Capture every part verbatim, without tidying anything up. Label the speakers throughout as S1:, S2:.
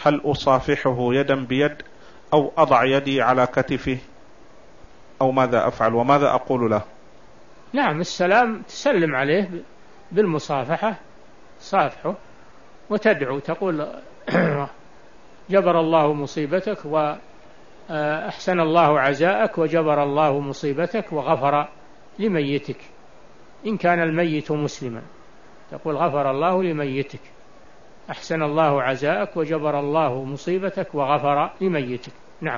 S1: هل أصافحه يدا بيد أو أضع يدي على كتفه أو ماذا أفعل وماذا أقول له؟
S2: نعم، السلام تسلم عليه بالمصافحة، صافحه وتدعو تقول جبر الله مصيبتك وأحسن الله عزاءك وجبر الله مصيبتك وغفر لميتك، إن كان الميت مسلما تقول غفر الله لميتك، أحسن الله عزاءك وجبر الله مصيبتك وغفر لميتك. نعم.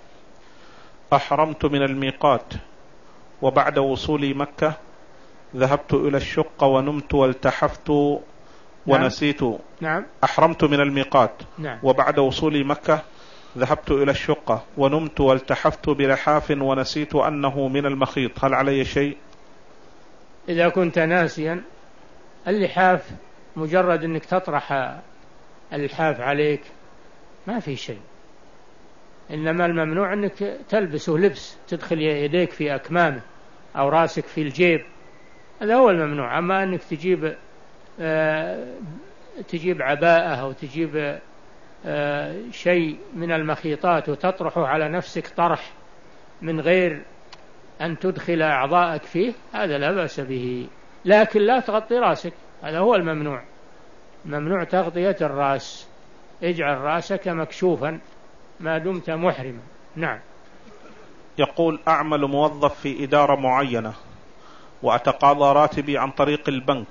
S1: أحرمت من الميقات وبعد وصولي مكة ذهبت إلى الشقة ونمت والتحفت ونسيت.
S2: نعم.
S1: أحرمت من الميقات.
S2: نعم.
S1: وبعد وصولي مكة ذهبت إلى الشقة ونمت والتحفت بلحاف ونسيت أنه من المخيط، هل علي شيء؟
S2: إذا كنت ناسيا اللحاف مجرد أنك تطرح اللحاف عليك ما في شيء، إنما الممنوع أنك تلبسه لبس تدخل يديك في أكمامه أو راسك في الجيب، هذا هو الممنوع. أما أنك تجيب آه تجيب عباءة أو تجيب آه شيء من المخيطات وتطرحه على نفسك طرح من غير أن تدخل أعضاءك فيه، هذا لا بأس به، لكن لا تغطي راسك، هذا هو الممنوع. ممنوع تغطية الرأس، اجعل رأسك مكشوفا ما دمت محرما. نعم.
S1: يقول أعمل موظف في إدارة معينة وأتقاضى راتبي عن طريق البنك،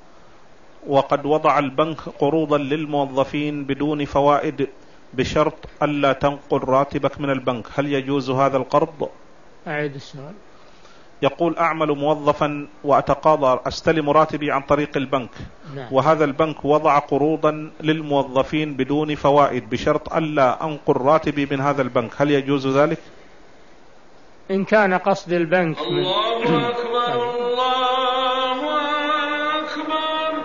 S1: وقد وضع البنك قروضا للموظفين بدون فوائد بشرط ألا تنقل راتبك من البنك، هل يجوز هذا القرض؟
S2: أعيد السؤال.
S1: يقول أعمل موظفا وأتقاضى أستلم راتبي عن طريق البنك.
S2: نعم.
S1: وهذا البنك وضع قروضا للموظفين بدون فوائد بشرط ألا أنقل راتبي من هذا البنك، هل يجوز ذلك؟
S2: إن كان قصد البنك
S3: الله أكبر الله أكبر.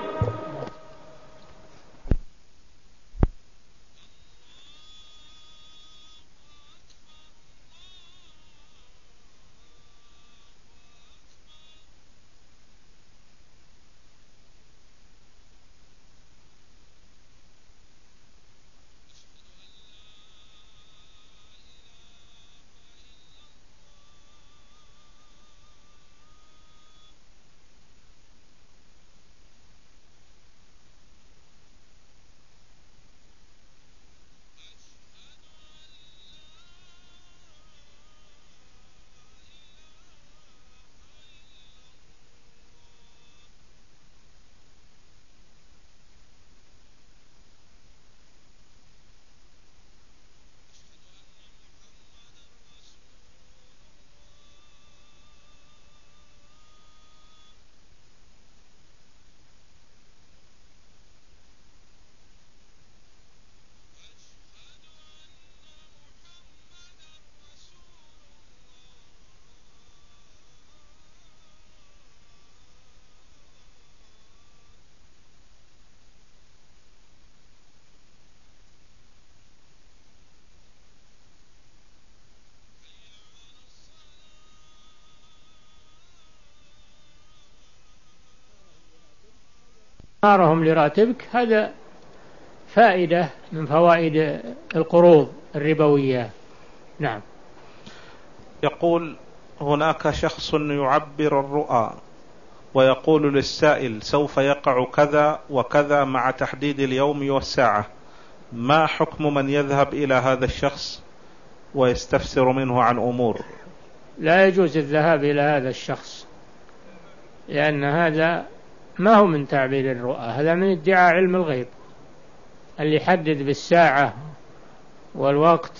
S2: نارهم لراتبك، هذا فائدة من فوائد القروض الربوية. نعم.
S1: يقول هناك شخص يعبر الرؤى ويقول للسائل سوف يقع كذا وكذا مع تحديد اليوم والساعة، ما حكم من يذهب إلى هذا الشخص ويستفسر منه عن أمور؟
S2: لا يجوز الذهاب إلى هذا الشخص، لأن هذا ما هو من تعبير الرؤى، هذا من ادعاء علم الغيب. اللي يحدد بالساعة والوقت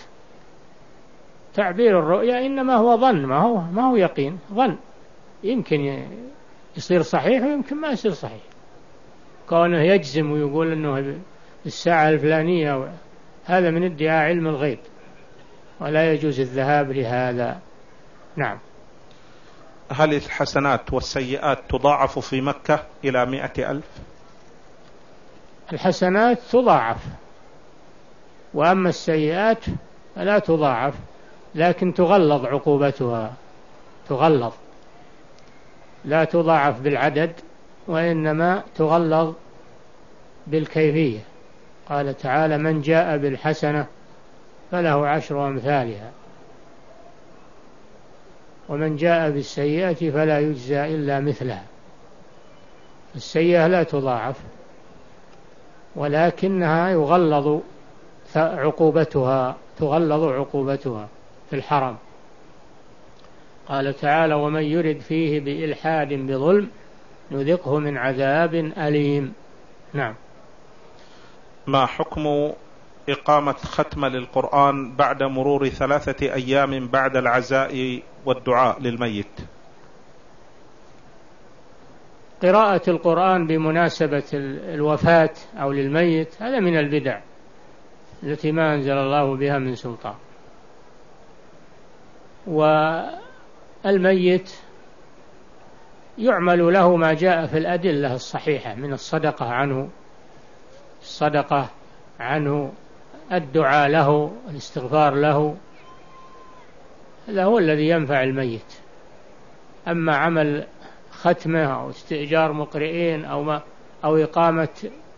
S2: تعبير الرؤيا إنما هو ظن، ما هو ما هو يقين، ظن، يمكن يصير صحيح ويمكن ما يصير صحيح. كونه يجزم ويقول أنه الساعة الفلانية، هذا من ادعاء علم الغيب ولا يجوز الذهاب لهذا. نعم.
S1: هل الحسنات والسيئات تضاعف في مكة إلى مئة ألف؟
S2: الحسنات تضاعف، وأما السيئات فلا تضاعف، لكن تغلظ عقوبتها، تغلظ، لا تضاعف بالعدد وإنما تغلظ بالكيفية. قال تعالى: من جاء بالحسنة فله عشر أمثالها ومن جاء بالسيئة فلا يجزى إلا مثلها. السيئة لا تضاعف ولكنها يغلظ عقوبتها تغلظ عقوبتها في الحرم. قال تعالى: ومن يرد فيه بإلحاد بظلم نذقه من عذاب أليم. نعم.
S1: ما حكم إقامة ختمة للقرآن بعد مرور ثلاثة أيام بعد العزاء والدعاء للميت؟
S2: قراءة القرآن بمناسبة الوفاة أو للميت هذا من البدع التي ما أنزل الله بها من سلطان. والميت يعمل له ما جاء في الأدلة الصحيحة من الصدقة عنه الصدقة عنه الدعاء له الاستغفار له، هذا هو الذي ينفع الميت. أما عمل ختمة أو استئجار مقرئين أو, ما أو إقامة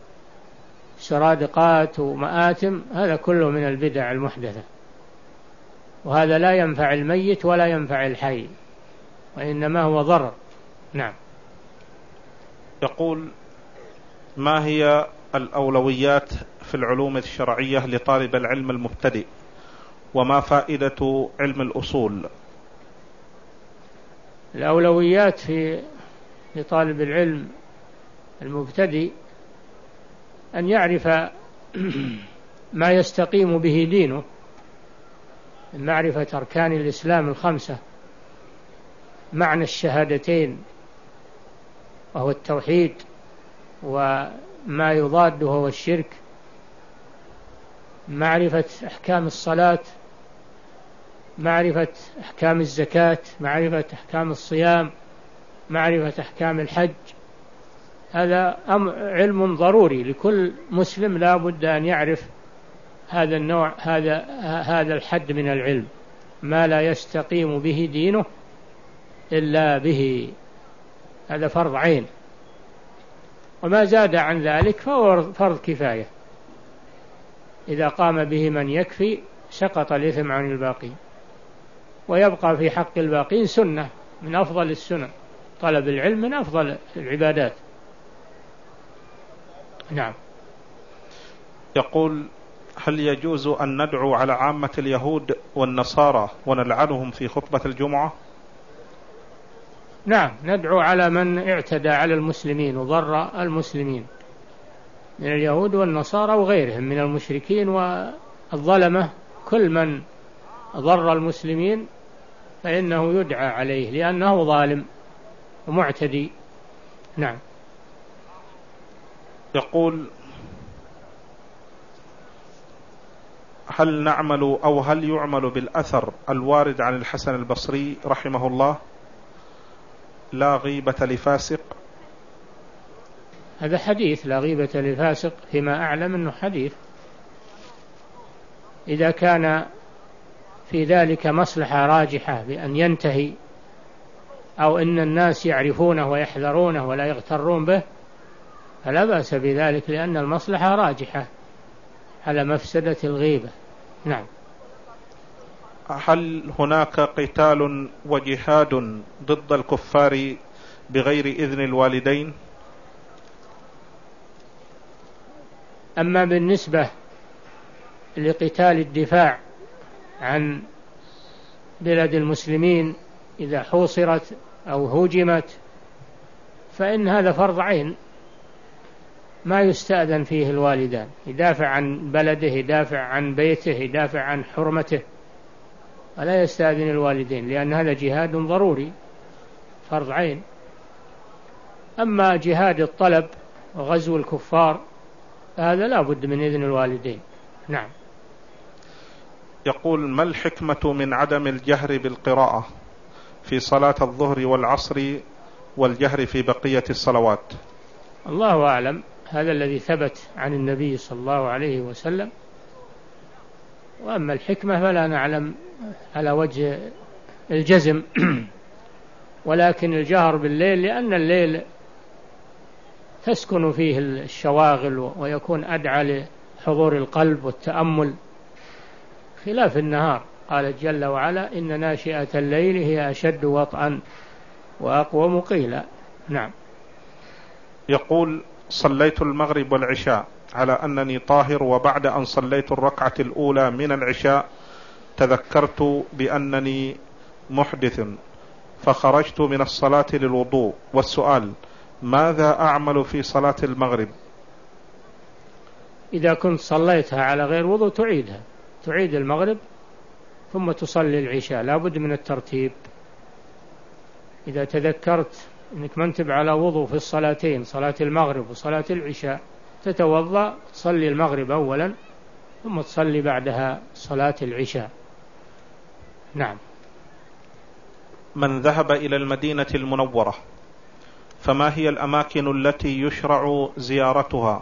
S2: سرادقات ومآتم هذا كله من البدع المحدثة، وهذا لا ينفع الميت ولا ينفع الحي وإنما هو ضرر. نعم.
S1: يقول: ما هي الأولويات في العلوم الشرعية لطالب العلم المبتدئ، وما فائدة علم الأصول؟
S2: الأولويات في لطالب العلم المبتدئ أن يعرف ما يستقيم به دينه من معرفة أركان الإسلام الخمسة، معنى الشهادتين وهو التوحيد، وما يضاده هو الشرك، معرفة أحكام الصلاة، معرفة أحكام الزكاة، معرفة أحكام الصيام، معرفة أحكام الحج. هذا علم ضروري لكل مسلم، لا بد أن يعرف هذا النوع هذا هذا الحد من العلم، ما لا يستقيم به دينه إلا به، هذا فرض عين، وما زاد عن ذلك فهو فرض كفاية. إذا قام به من يكفي سقط الإثم عن الباقين، ويبقى في حق الباقين سنة من أفضل السنن، طلب العلم من أفضل العبادات. نعم.
S1: يقول: هل يجوز أن ندعو على عامة اليهود والنصارى ونلعنهم في خطبة الجمعة؟
S2: نعم، ندعو على من اعتدى على المسلمين وضر المسلمين من اليهود والنصارى وغيرهم من المشركين والظلمة. كل من ضر المسلمين فإنه يدعى عليه لأنه ظالم ومعتدي. نعم.
S1: يقول: هل نعمل أو هل يعمل بالأثر الوارد عن الحسن البصري رحمه الله: لا غيبة لفاسق؟
S2: هذا حديث لا غيبة لفاسق، فيما أعلم أنه حديث. إذا كان في ذلك مصلحة راجحة بأن ينتهي أو أن الناس يعرفونه ويحذرونه ولا يغترون به فلا بأس بذلك، لأن المصلحة راجحة على مفسدة الغيبة. نعم.
S1: هل هناك قتال وجهاد ضد الكفار بغير إذن الوالدين؟
S2: أما بالنسبة لقتال الدفاع عن بلاد المسلمين إذا حوصرت أو هجمت فإن هذا فرض عين ما يستأذن فيه الوالدان، يدافع عن بلده، يدافع عن بيته، يدافع عن حرمته، ولا يستأذن الوالدين، لأن هذا جهاد ضروري فرض عين. أما جهاد الطلب وغزو الكفار هذا لا بد من إذن الوالدين. نعم.
S1: يقول: ما الحكمة من عدم الجهر بالقراءة في صلاة الظهر والعصر والجهر في بقية الصلوات؟
S2: الله أعلم، هذا الذي ثبت عن النبي صلى الله عليه وسلم، وأما الحكمة فلا نعلم على وجه الجزم ولكن الجهر بالليل لأن الليل تسكن فيه الشواغل ويكون أدعى حضور القلب والتأمل، خلاف النهار. قال جل وعلا: إن ناشئة الليل هي أشد وطئا وأقوم قيلا. نعم.
S1: يقول: صليت المغرب والعشاء على أنني طاهر، وبعد أن صليت الركعة الأولى من العشاء تذكرت بأنني محدث فخرجت من الصلاة للوضوء. والسؤال: ماذا أعمل في صلاة المغرب؟
S2: إذا كنت صليتها على غير وضوء تعيدها، تعيد المغرب ثم تصلي العشاء، لا بد من الترتيب. إذا تذكرت أنك منتب على وضوء في الصلاتين، صلاة المغرب وصلاة العشاء، تتوضأ تصلي المغرب أولا ثم تصلي بعدها صلاة العشاء. نعم.
S1: من ذهب إلى المدينة المنورة فما هي الأماكن التي يشرع زيارتها؟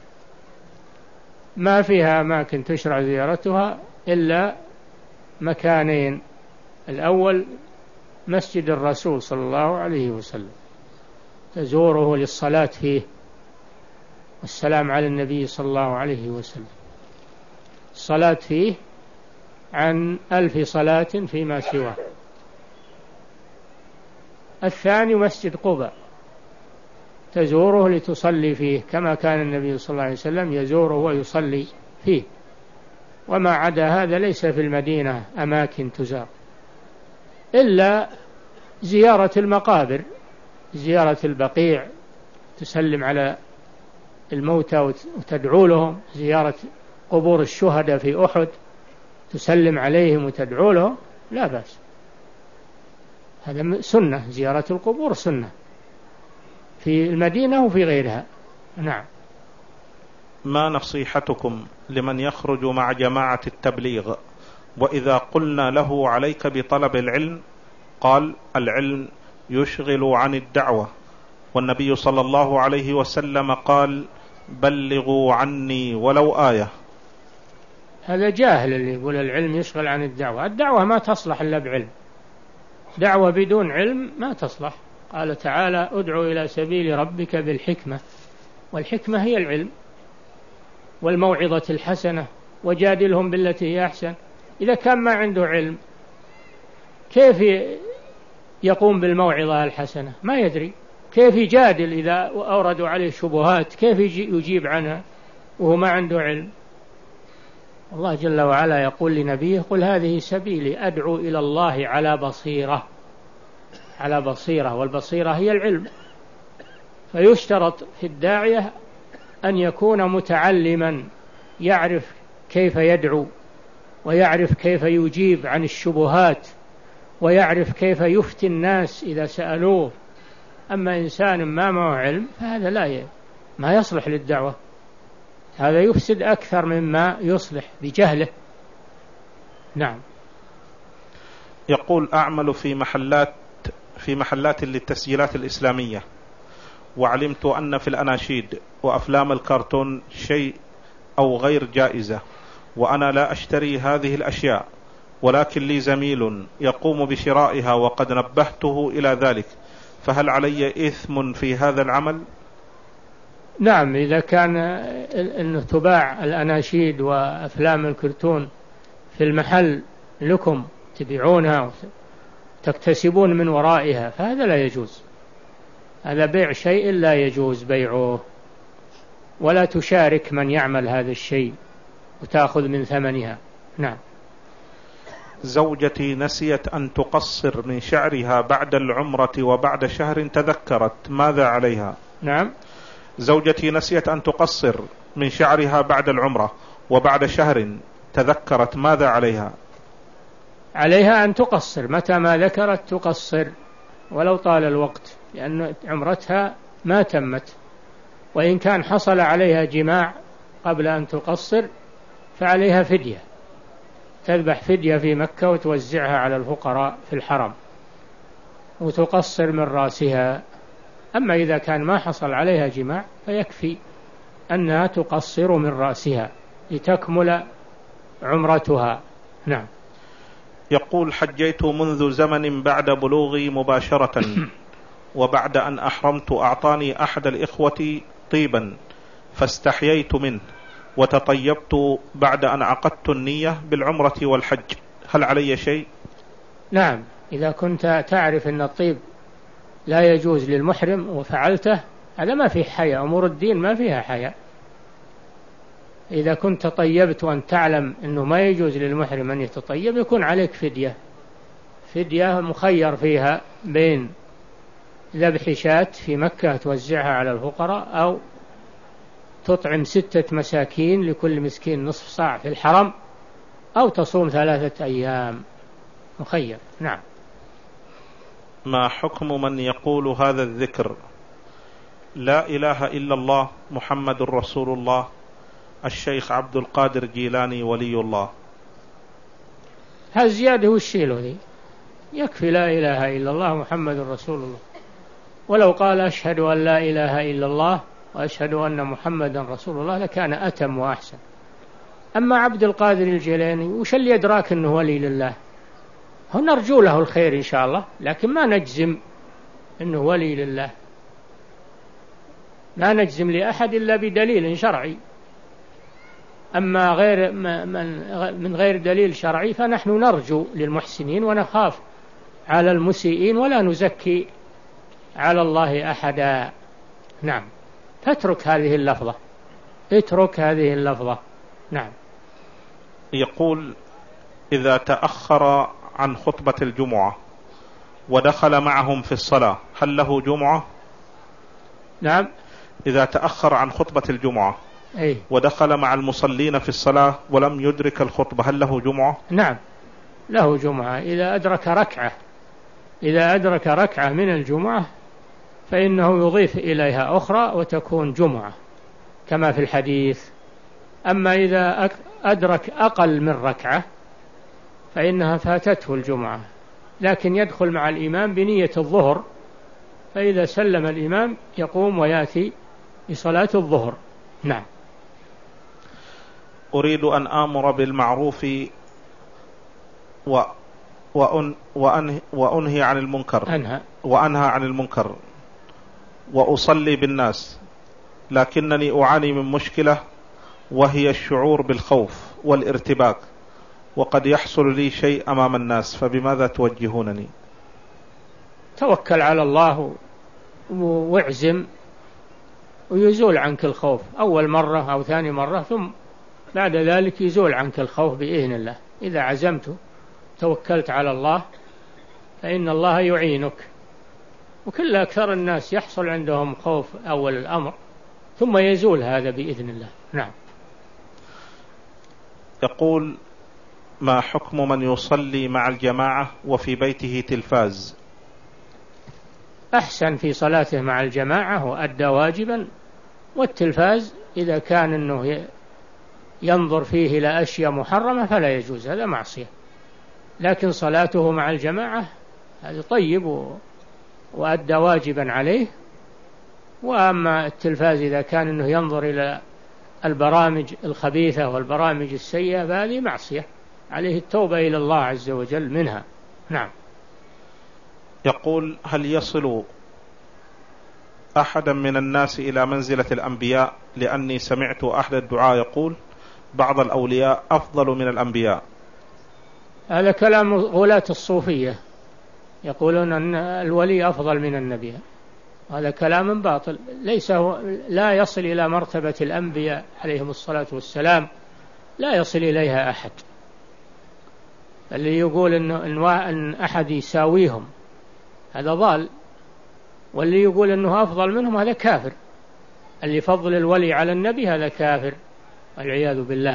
S2: ما فيها أماكن تشرع زيارتها إلا مكانين: الأول مسجد الرسول صلى الله عليه وسلم، تزوره للصلاة فيه والسلام على النبي صلى الله عليه وسلم، الصلاة فيه عن ألف صلاة فيما سواه. الثاني مسجد قباء، تزوره لتصلي فيه كما كان النبي صلى الله عليه وسلم يزوره ويصلي فيه. وما عدا هذا ليس في المدينة أماكن تزار إلا زيارة المقابر، زيارة البقيع تسلم على الموتى وتدعو لهم، زيارة قبور الشهداء في أحد تسلم عليهم وتدعو لهم، لا بأس، هذا سنة، زيارة القبور سنة في المدينة وفي غيرها. نعم.
S1: ما نصيحتكم لمن يخرج مع جماعة التبليغ وإذا قلنا له عليك بطلب العلم قال: العلم يشغل عن الدعوة، والنبي صلى الله عليه وسلم قال: بلغوا عني ولو آية؟
S2: هذا جاهل اللي يقول العلم يشغل عن الدعوة. الدعوة ما تصلح إلا بعلم، دعوة بدون علم ما تصلح. قال تعالى: ادعو إلى سبيل ربك بالحكمة، والحكمة هي العلم والموعظة الحسنة، وجادلهم بالتي هي أحسن. إذا كان ما عنده علم كيف يقوم بالموعظة الحسنة؟ ما يدري كيف يجادل. إذا أوردوا عليه شبهات كيف يجيب عنها وهو ما عنده علم؟ الله جل وعلا يقول لنبيه: قل هذه سبيلي أدعو إلى الله على بصيرة، على بصيرة، والبصيرة هي العلم. فيشترط في الداعية أن يكون متعلما، يعرف كيف يدعو، ويعرف كيف يجيب عن الشبهات، ويعرف كيف يفتي الناس إذا سألوه. أما إنسان ما معه علم فهذا لا ما يصلح للدعوة، هذا يفسد أكثر مما يصلح بجهله. نعم.
S1: يقول: أعمل في محلات في محلات للتسجيلات الإسلامية، وعلمت أن في الأناشيد وأفلام الكرتون شيء أو غير جائزة، وأنا لا أشتري هذه الأشياء، ولكن لي زميل يقوم بشرائها وقد نبهته إلى ذلك، فهل علي إثم في هذا العمل؟
S2: نعم، إذا كان أنه تباع الأناشيد وأفلام الكرتون في المحل لكم تبيعونها وتكتسبون من ورائها فهذا لا يجوز، هذا بيع شيء لا يجوز بيعه، ولا تشارك من يعمل هذا الشيء وتأخذ من ثمنها. نعم.
S1: زوجتي نسيت أن تقصر من شعرها بعد العمرة وبعد شهر تذكرت، ماذا عليها؟
S2: نعم.
S1: زوجتي نسيت أن تقصر من شعرها بعد العمرة وبعد شهر تذكرت، ماذا عليها؟
S2: عليها أن تقصر، متى ما ذكرت تقصر ولو طال الوقت، لأن عمرتها ما تمت. وإن كان حصل عليها جماع قبل أن تقصر فعليها فدية، تذبح فدية في مكة وتوزعها على الفقراء في الحرم وتقصر من رأسها. أما إذا كان ما حصل عليها جماع فيكفي أنها تقصر من رأسها لتكمل عمرتها. نعم.
S1: يقول: حجيت منذ زمن بعد بلوغي مباشرة، وبعد أن أحرمت أعطاني أحد الإخوة طيبا فاستحييت منه، وتطيبت بعد أن عقدت النية بالعمرة والحج، هل علي شيء؟
S2: نعم، إذا كنت تعرف أن الطيب لا يجوز للمحرم وفعلته هذا ما فيه حياء، أمور الدين ما فيها حياء. إذا كنت طيبت وأن تعلم أنه ما يجوز للمحرم أن يتطيب يكون عليك فدية، فدية مخير فيها بين ذبح شاة في مكة توزعها على الفقراء، أو تطعم ستة مساكين لكل مسكين نصف صاع في الحرم، أو تصوم ثلاثة أيام، مخير. نعم.
S1: ما حكم من يقول هذا الذكر: لا إله إلا الله محمد رسول الله الشيخ عبد القادر جيلاني ولي الله؟
S2: هالزيادة والشيله ذي يكفي، لا إله إلا الله محمد رسول الله. ولو قال أشهد أن لا إله إلا الله وأشهد أن محمدا رسول الله لكان أتم وأحسن. أما عبد القادر الجيلاني وش اللي يدراك أنه ولي لله؟ هو نرجو له الخير إن شاء الله، لكن ما نجزم أنه ولي لله، لا نجزم لأحد إلا بدليل شرعي. أما غير من غير دليل شرعي فنحن نرجو للمحسنين ونخاف على المسيئين ولا نزكي على الله أحدا. نعم. فاترك هذه اللفظة، اترك هذه اللفظة. نعم.
S1: يقول: إذا تأخر عن خطبة الجمعة ودخل معهم في الصلاة هل له جمعة؟
S2: نعم.
S1: إذا تأخر عن خطبة الجمعة
S2: أي.
S1: ودخل مع المصلين في الصلاة ولم يدرك الخطبة هل له جمعة؟
S2: نعم له جمعة، إذا أدرك ركعة إذا أدرك ركعة من الجمعة فإنه يضيف إليها أخرى وتكون جمعة كما في الحديث. أما إذا أدرك أقل من ركعة فإنها فاتته الجمعة، لكن يدخل مع الإمام بنية الظهر، فإذا سلم الإمام يقوم ويأتي لصلاة الظهر. نعم.
S1: أريد أن آمر بالمعروف و وأن وأنهي, وأنهي عن المنكر
S2: أنهى
S1: وأنهى عن المنكر وأصلي بالناس، لكنني أعاني من مشكلة وهي الشعور بالخوف والارتباك، وقد يحصل لي شيء أمام الناس، فبماذا توجهونني؟
S2: توكل على الله واعزم ويزول عنك الخوف أول مرة أو ثاني مرة، ثم بعد ذلك يزول عنك الخوف بإذن الله. إذا عزمت توكلت على الله فإن الله يعينك. وكل أكثر الناس يحصل عندهم خوف أول الأمر ثم يزول هذا بإذن الله. نعم.
S1: يقول: ما حكم من يصلي مع الجماعة وفي بيته تلفاز؟
S2: أحسن في صلاته مع الجماعة وأدى واجبا، والتلفاز إذا كان أنه ينظر فيه إلى أشياء محرمة فلا يجوز، هذا معصية. لكن صلاته مع الجماعة هذا طيب وأدى واجبا عليه. وأما التلفاز إذا كان أنه ينظر إلى البرامج الخبيثة والبرامج السيئة فهذه معصية، عليه التوبة إلى الله عز وجل منها. نعم.
S1: يقول: هل يصل أحدا من الناس إلى منزلة الأنبياء؟ لأني سمعت أحد الدعاء يقول: بعض الأولياء أفضل من الأنبياء.
S2: هذا كلام غلاة الصوفية، يقولون أن الولي أفضل من النبي، هذا كلام باطل. ليس هو لا يصل إلى مرتبة الأنبياء عليهم الصلاة والسلام، لا يصل إليها أحد. اللي يقول إن أن أحد يساويهم هذا ضال، واللي يقول أنه أفضل منهم هذا كافر. اللي يفضل الولي على النبي هذا كافر والعياذ بالله.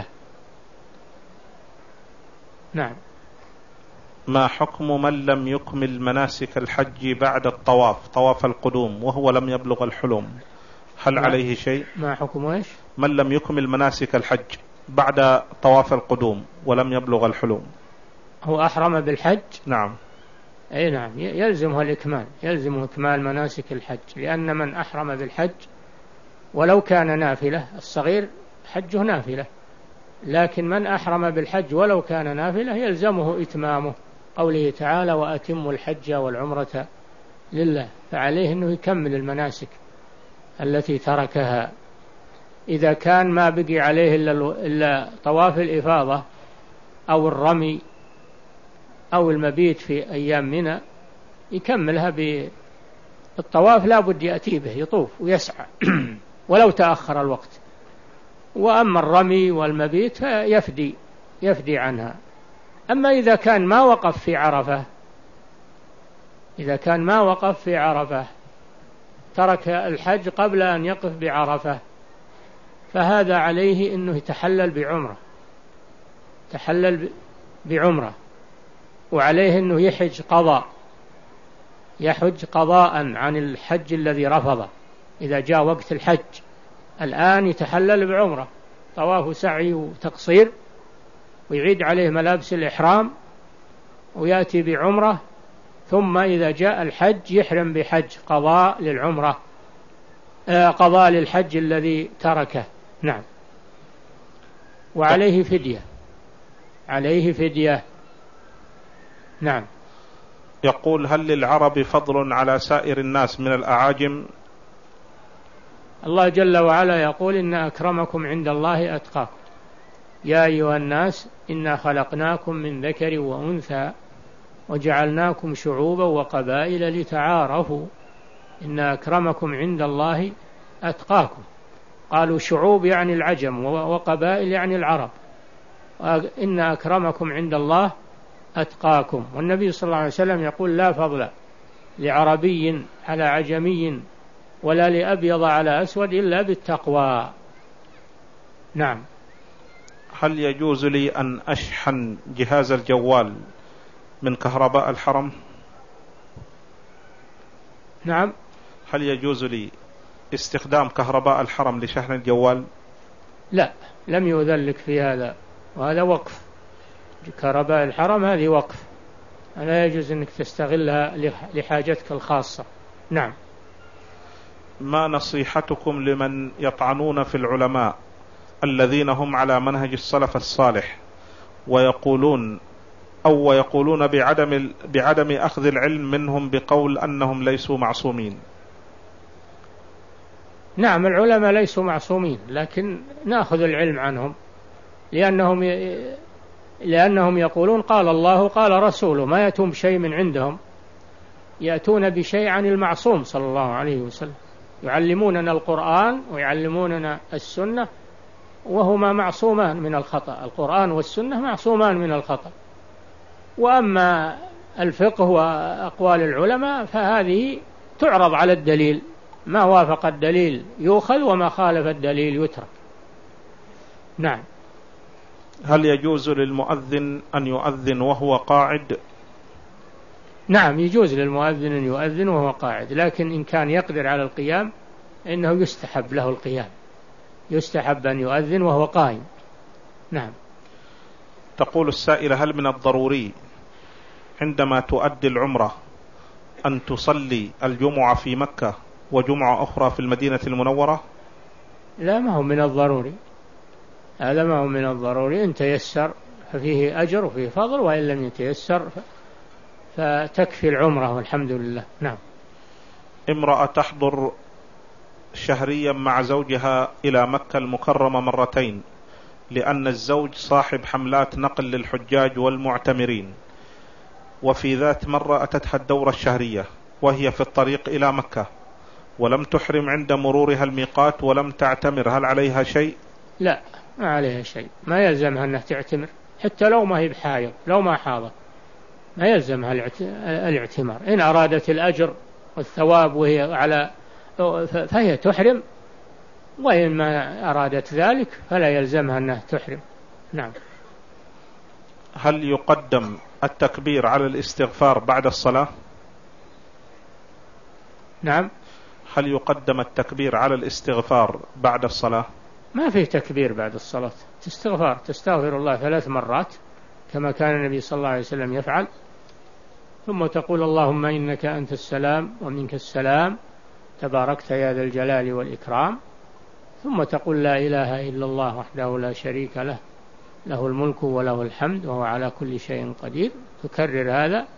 S2: نعم.
S1: ما حكم من لم يكمل مناسك الحج بعد الطواف طواف القدوم وهو لم يبلغ الحلم، هل
S2: ما
S1: عليه شيء؟
S2: ما حكم إيش؟
S1: من لم يكمل مناسك الحج بعد طواف القدوم ولم يبلغ الحلم.
S2: هو أحرم بالحج؟
S1: نعم.
S2: أي نعم، يلزمه الإكمال، يلزمه إكمال مناسك الحج، لأن من أحرم بالحج ولو كان نافلة، الصغير حجه نافلة، لكن من أحرم بالحج ولو كان نافلة يلزمه إتمامه، قوله تعالى: وأتموا الحج والعمرة لله، فعليه أنه يكمل المناسك التي تركها. إذا كان ما بقي عليه إلا طواف الإفاضة أو الرمي أو المبيت في أيام منى يكملها بالطواف، لا بد يأتي به يطوف ويسعى ولو تأخر الوقت. وأما الرمي والمبيت فيفدي يفدي عنها. أما إذا كان ما وقف في عرفة إذا كان ما وقف في عرفة ترك الحج قبل أن يقف بعرفة، فهذا عليه أنه يتحلل بعمرة تحلل بعمرة وعليه أنه يحج قضاء يحج قضاء عن الحج الذي رفضه. إذا جاء وقت الحج الآن يتحلل بعمرة، طواف سعي وتقصير، ويعيد عليه ملابس الإحرام ويأتي بعمرة، ثم إذا جاء الحج يحرم بحج قضاء للعمرة آه قضاء للحج الذي تركه. نعم. وعليه فدية عليه فدية نعم.
S1: يقول: هل للعرب فضل على سائر الناس من الأعاجم؟
S2: الله جل وعلا يقول: إن أكرمكم عند الله أتقاكم، يا أيها الناس إنا خلقناكم من ذكر وأنثى وجعلناكم شعوبا وقبائل لتعارفوا، إن أكرمكم عند الله أتقاكم. قالوا شعوب يعني العجم، وقبائل يعني العرب. إن أكرمكم عند الله أتقاكم. والنبي صلى الله عليه وسلم يقول: لا فضل لعربي على عجمي ولا لأبيض على أسود إلا بالتقوى. نعم.
S1: هل يجوز لي أن أشحن جهاز الجوال من كهرباء الحرم؟
S2: نعم.
S1: هل يجوز لي استخدام كهرباء الحرم لشحن الجوال؟
S2: لا، لم يؤذن لك في هذا، وهذا وقف. كهرباء الحرم هذه وقف، لا يجوز أنك تستغلها لحاجتك الخاصة. نعم.
S1: ما نصيحتكم لمن يطعنون في العلماء الذين هم على منهج السلف الصالح ويقولون أو يقولون بعدم بعدم أخذ العلم منهم بقول أنهم ليسوا معصومين؟
S2: نعم، العلماء ليسوا معصومين، لكن نأخذ العلم عنهم لأنهم لأنهم يقولون قال الله قال رسوله، ما يأتون بشيء من عندهم، يأتون بشيء عن المعصوم صلى الله عليه وسلم. يعلموننا القرآن ويعلموننا السنة، وهما معصومان من الخطأ. القرآن والسنة معصومان من الخطأ. وأما الفقه وأقوال العلماء فهذه تعرض على الدليل، ما وافق الدليل يؤخذ وما خالف الدليل يترك. نعم.
S1: هل يجوز للمؤذن أن يؤذن وهو قاعد؟
S2: نعم، يجوز للمؤذن أن يؤذن وهو قاعد، لكن إن كان يقدر على القيام إنه يستحب له القيام، يستحب أن يؤذن وهو قائم. نعم.
S1: تقول السائلة: هل من الضروري عندما تؤدي العمرة أن تصلي الجمعة في مكة وجمعة أخرى في المدينة المنورة؟
S2: لا، ما هو من الضروري، هذا ما هو من الضروري. إن تيسر ففيه أجر وفيه فضل، وإن لم يتيسر فتكفي العمرة والحمد لله. نعم.
S1: امرأة تحضر شهريا مع زوجها إلى مكة المكرمة مرتين لأن الزوج صاحب حملات نقل للحجاج والمعتمرين، وفي ذات مرة أتتها الدورة الشهرية وهي في الطريق إلى مكة ولم تحرم عند مرورها الميقات ولم تعتمر، هل عليها شيء؟
S2: لا، ما عليها شيء، ما يلزمها أنها تعتمر، حتى لو ما هي بحايض، لو ما حاضت ما يلزمها الاعتمار. إن أرادت الأجر والثواب وهي على فهي تحرم، وإن ما أرادت ذلك فلا يلزمها أنها تحرم. نعم.
S1: هل يقدم التكبير على الاستغفار بعد الصلاة؟
S2: نعم.
S1: هل يقدم التكبير على الاستغفار بعد الصلاة؟
S2: ما في تكبير بعد الصلاة، تستغفر تستغفر الله ثلاث مرات كما كان النبي صلى الله عليه وسلم يفعل، ثم تقول اللهم إنك أنت السلام ومنك السلام تباركت يا ذا الجلال والإكرام، ثم تقول لا إله إلا الله وحده لا شريك له له الملك وله الحمد وهو على كل شيء قدير. تكرر هذا،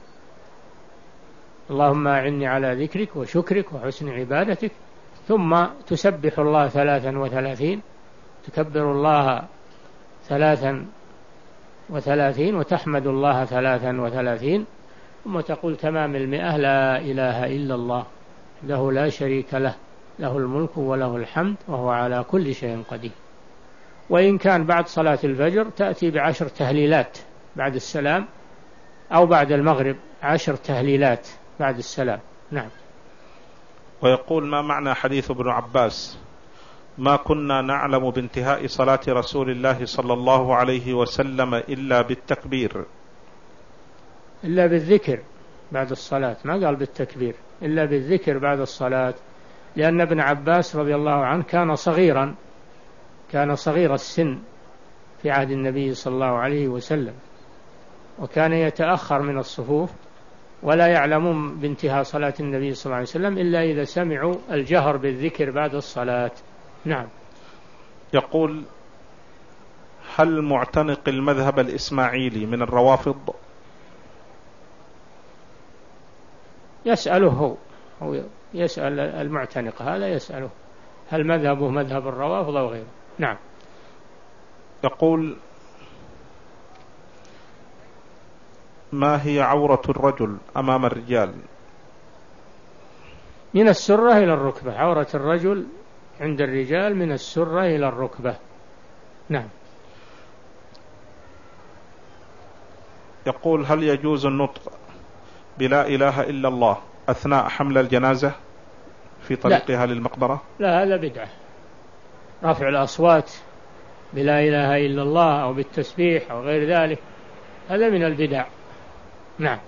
S2: اللهم أعني على ذكرك وشكرك وحسن عبادتك، ثم تسبح الله ثلاثا وثلاثين تكبر الله ثلاثا وثلاثين وتحمد الله ثلاثا وثلاثين، ثم تقول تمام المئة لا إله إلا الله له لا شريك له له الملك وله الحمد وهو على كل شيء قدير. وإن كان بعد صلاة الفجر تأتي بعشر تهليلات بعد السلام، أو بعد المغرب عشر تهليلات بعد السلام. نعم.
S1: ويقول: ما معنى حديث ابن عباس: ما كنا نعلم بانتهاء صلاة رسول الله صلى الله عليه وسلم إلا بالتكبير؟
S2: إلا بالذكر بعد الصلاة، ما قال بالتكبير، إلا بالذكر بعد الصلاة، لأن ابن عباس رضي الله عنه كان صغيرا، كان صغير السن في عهد النبي صلى الله عليه وسلم، وكان يتأخر من الصفوف ولا يعلمون بانتهاء صلاة النبي صلى الله عليه وسلم إلا إذا سمعوا الجهر بالذكر بعد الصلاة. نعم.
S1: يقول: هل معتنق المذهب الإسماعيلي من الروافض؟
S2: يسأله هو, هو يسأل المعتنق هذا، يسأله هل مذهبه مذهب الروافض أو غيره. نعم.
S1: يقول: ما هي عورة الرجل أمام الرجال؟
S2: من السرة إلى الركبة، عورة الرجل عند الرجال من السرة إلى الركبة. نعم.
S1: يقول: هل يجوز النطق بلا إله إلا الله أثناء حمل الجنازة في طريقها لا. للمقبرة؟
S2: لا، هذا بدعة. رفع الأصوات بلا إله إلا الله أو بالتسبيح أو غير ذلك هذا من البدع. نعم.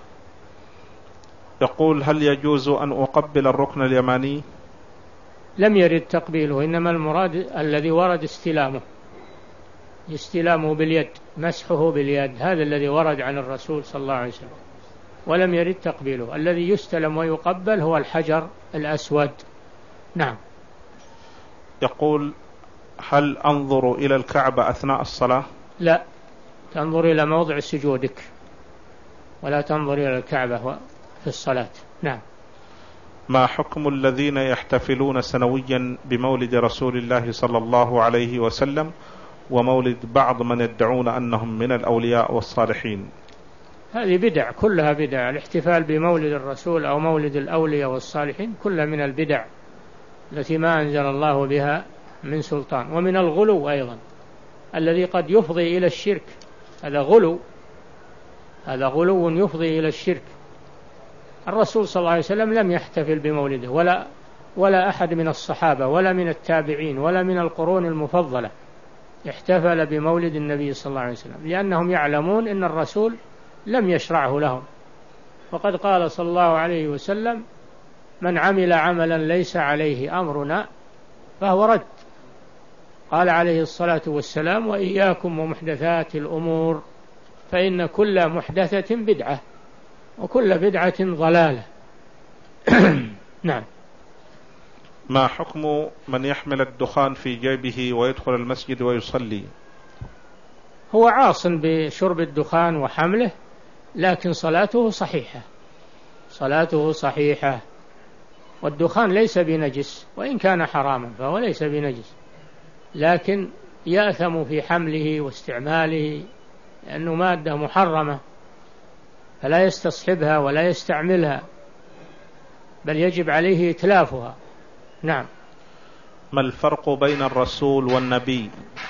S1: يقول: هل يجوز أن أقبل الركن اليماني؟
S2: لم يرد تقبيله، إنما المراد الذي ورد استلامه، استلامه باليد، مسحه باليد، هذا الذي ورد عن الرسول صلى الله عليه وسلم، ولم يرد تقبيله. الذي يستلم ويقبل هو الحجر الأسود. نعم.
S1: يقول: هل أنظر إلى الكعبة أثناء الصلاة؟
S2: لا، تنظر إلى موضع سجودك ولا تنظر إلى الكعبة في الصلاة. نعم.
S1: ما حكم الذين يحتفلون سنويا بمولد رسول الله صلى الله عليه وسلم ومولد بعض من يدعون أنهم من الأولياء والصالحين؟
S2: هذه بدع، كلها بدع. الاحتفال بمولد الرسول أو مولد الأولياء والصالحين كلها من البدع التي ما أنزل الله بها من سلطان، ومن الغلو أيضا الذي قد يفضي إلى الشرك. هذا غلو، هذا غلو يفضي إلى الشرك. الرسول صلى الله عليه وسلم لم يحتفل بمولده، ولا ولا أحد من الصحابة ولا من التابعين ولا من القرون المفضلة احتفل بمولد النبي صلى الله عليه وسلم، لأنهم يعلمون أن الرسول لم يشرعه لهم. وقد قال صلى الله عليه وسلم: من عمل عملا ليس عليه أمرنا فهو رد. قال عليه الصلاة والسلام: وإياكم ومحدثات الأمور فإن كل محدثة بدعة وكل بدعة ضلالة. نعم.
S1: ما حكم من يحمل الدخان في جيبه ويدخل المسجد ويصلي؟
S2: هو عاص بشرب الدخان وحمله، لكن صلاته صحيحة، صلاته صحيحة. والدخان ليس بنجس، وإن كان حراما فهو ليس بنجس، لكن يأثم في حمله واستعماله لأنه مادة محرمة، فلا يستصحبها ولا يستعملها، بل يجب عليه إتلافها. نعم.
S1: ما الفرق بين الرسول والنبي؟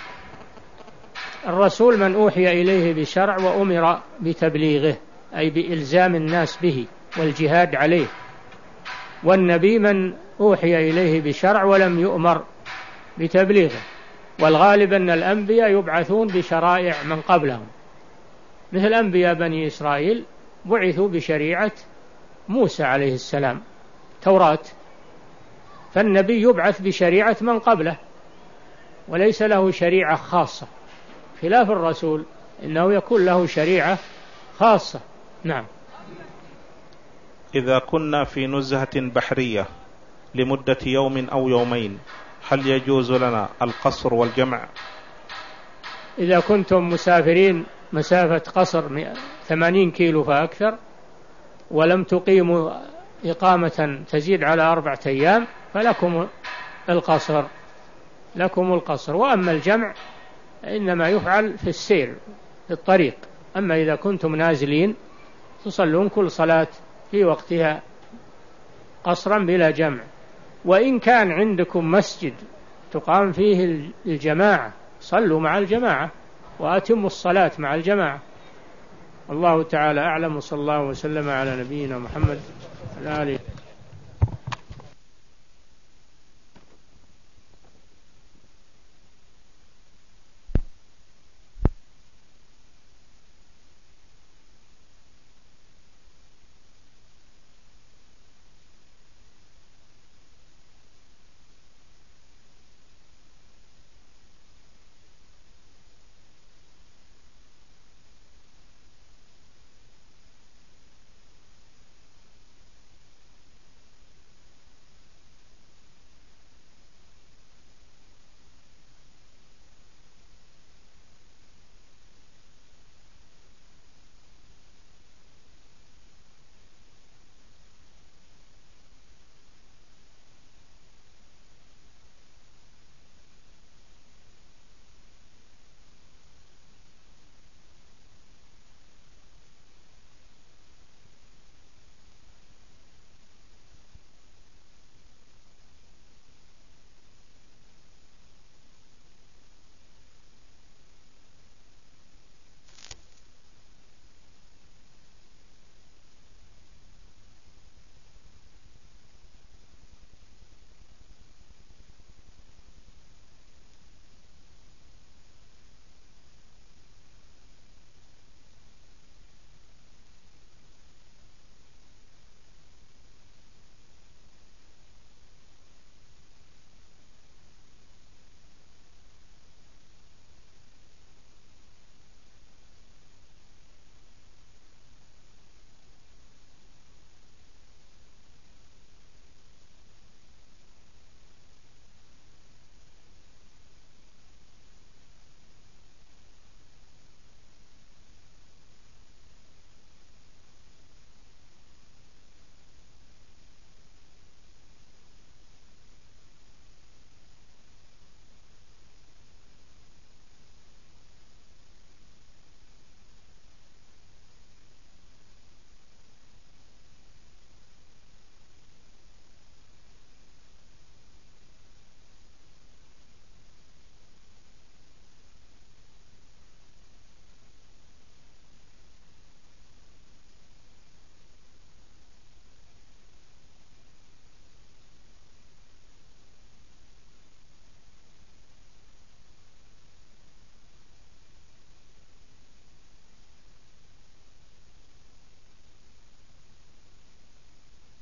S2: الرسول من أوحي إليه بشرع وأمر بتبليغه، أي بإلزام الناس به والجهاد عليه. والنبي من أوحي إليه بشرع ولم يؤمر بتبليغه. والغالب أن الأنبياء يبعثون بشرائع من قبلهم، مثل أنبياء بني إسرائيل بعثوا بشريعة موسى عليه السلام، توراة. فالنبي يبعث بشريعة من قبله وليس له شريعة خاصة، خلاف الرسول إنه يكون له شريعة خاصة. نعم.
S1: إذا كنا في نزهة بحرية لمدة يوم أو يومين هل يجوز لنا القصر والجمع؟
S2: إذا كنتم مسافرين مسافة قصر ثمانين كيلو فأكثر ولم تقيموا إقامة تزيد على أربعة أيام فلكم القصر. لكم القصر. وأما الجمع إنما يفعل في السير في الطريق. أما إذا كنتم نازلين تصلون كل صلاة في وقتها قصرا بلا جمع. وإن كان عندكم مسجد تقام فيه الجماعة صلوا مع الجماعة وأتموا الصلاة مع الجماعة. الله تعالى أعلم، وصلى الله وسلم على نبينا محمد وعلى آله.